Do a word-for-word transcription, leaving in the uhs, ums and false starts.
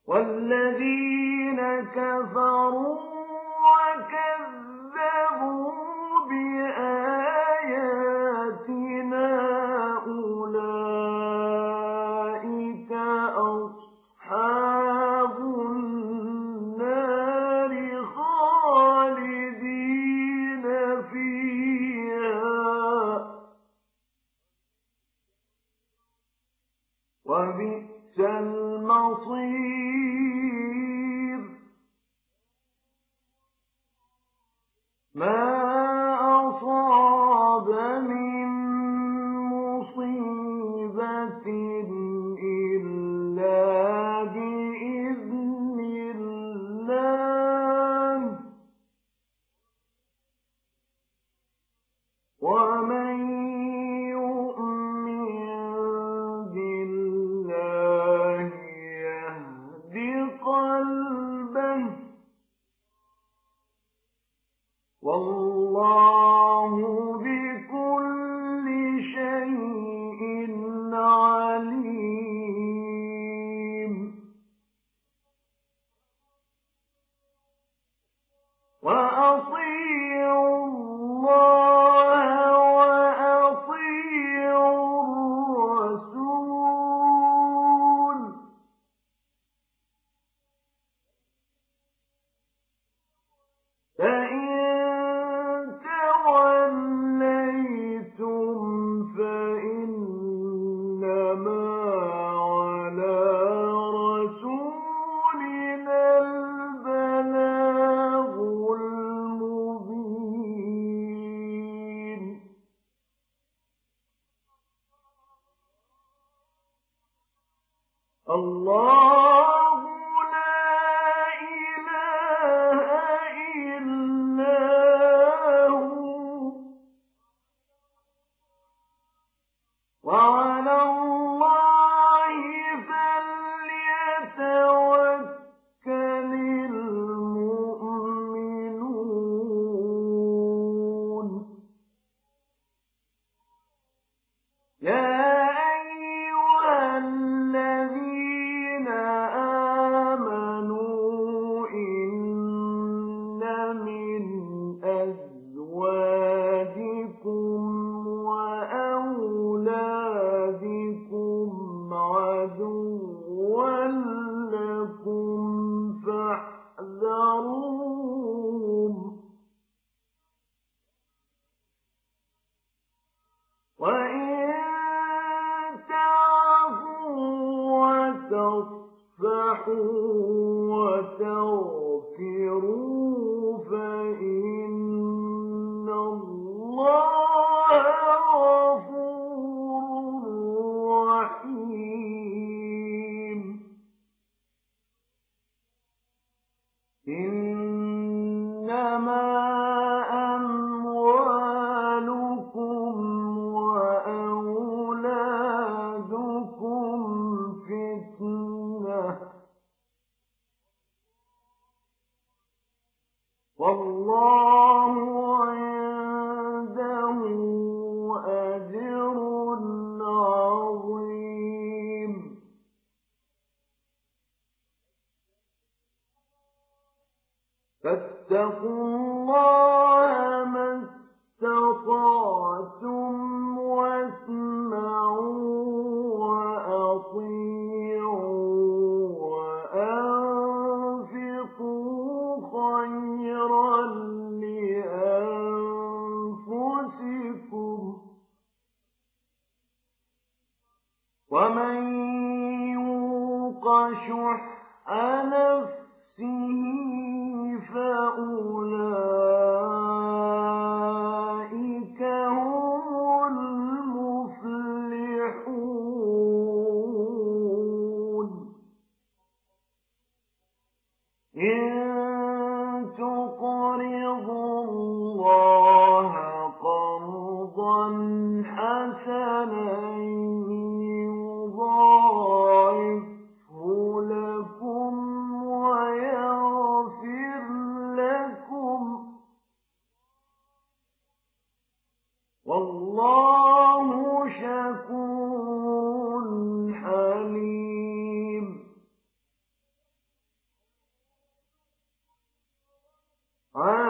والذين كفروا وكذبوا بآياتنا أولئك أصحاب النار خالدين فيها وبئس المصير. ما أصاب من مصيبة إلا بإذن الله ومن يؤمن بالله يهد قلبه والله بكل شيء عليم. وأطيعوا الله وأطيعوا الرسول فإن توليتم فإنما على رسولنا البلاغ المبين. الله لا إله إلا هو وعلى الله فليتوكل المؤمنون. يا أيها الذين آمنوا إن من أزواجكم وأولادكم عدوا لكم فاحذروهم وإن تعفوا وتصفحوا وتغفروا فإن الله غفور رحيم. إنما أموالكم وأولادكم فتنة والله عنده أجر عظيم. فاتقوا الله ما استطعتم واسمعوا وأطيعوا وأنفقوا خيرا لأنفسكم ومن يوق شح نفسه فأولئك هم المفلحون. إن تقرضوا الله قرضا حسنا يضاعفه لكم ويغفر لكم والله شكور حليم. عَسَىٰ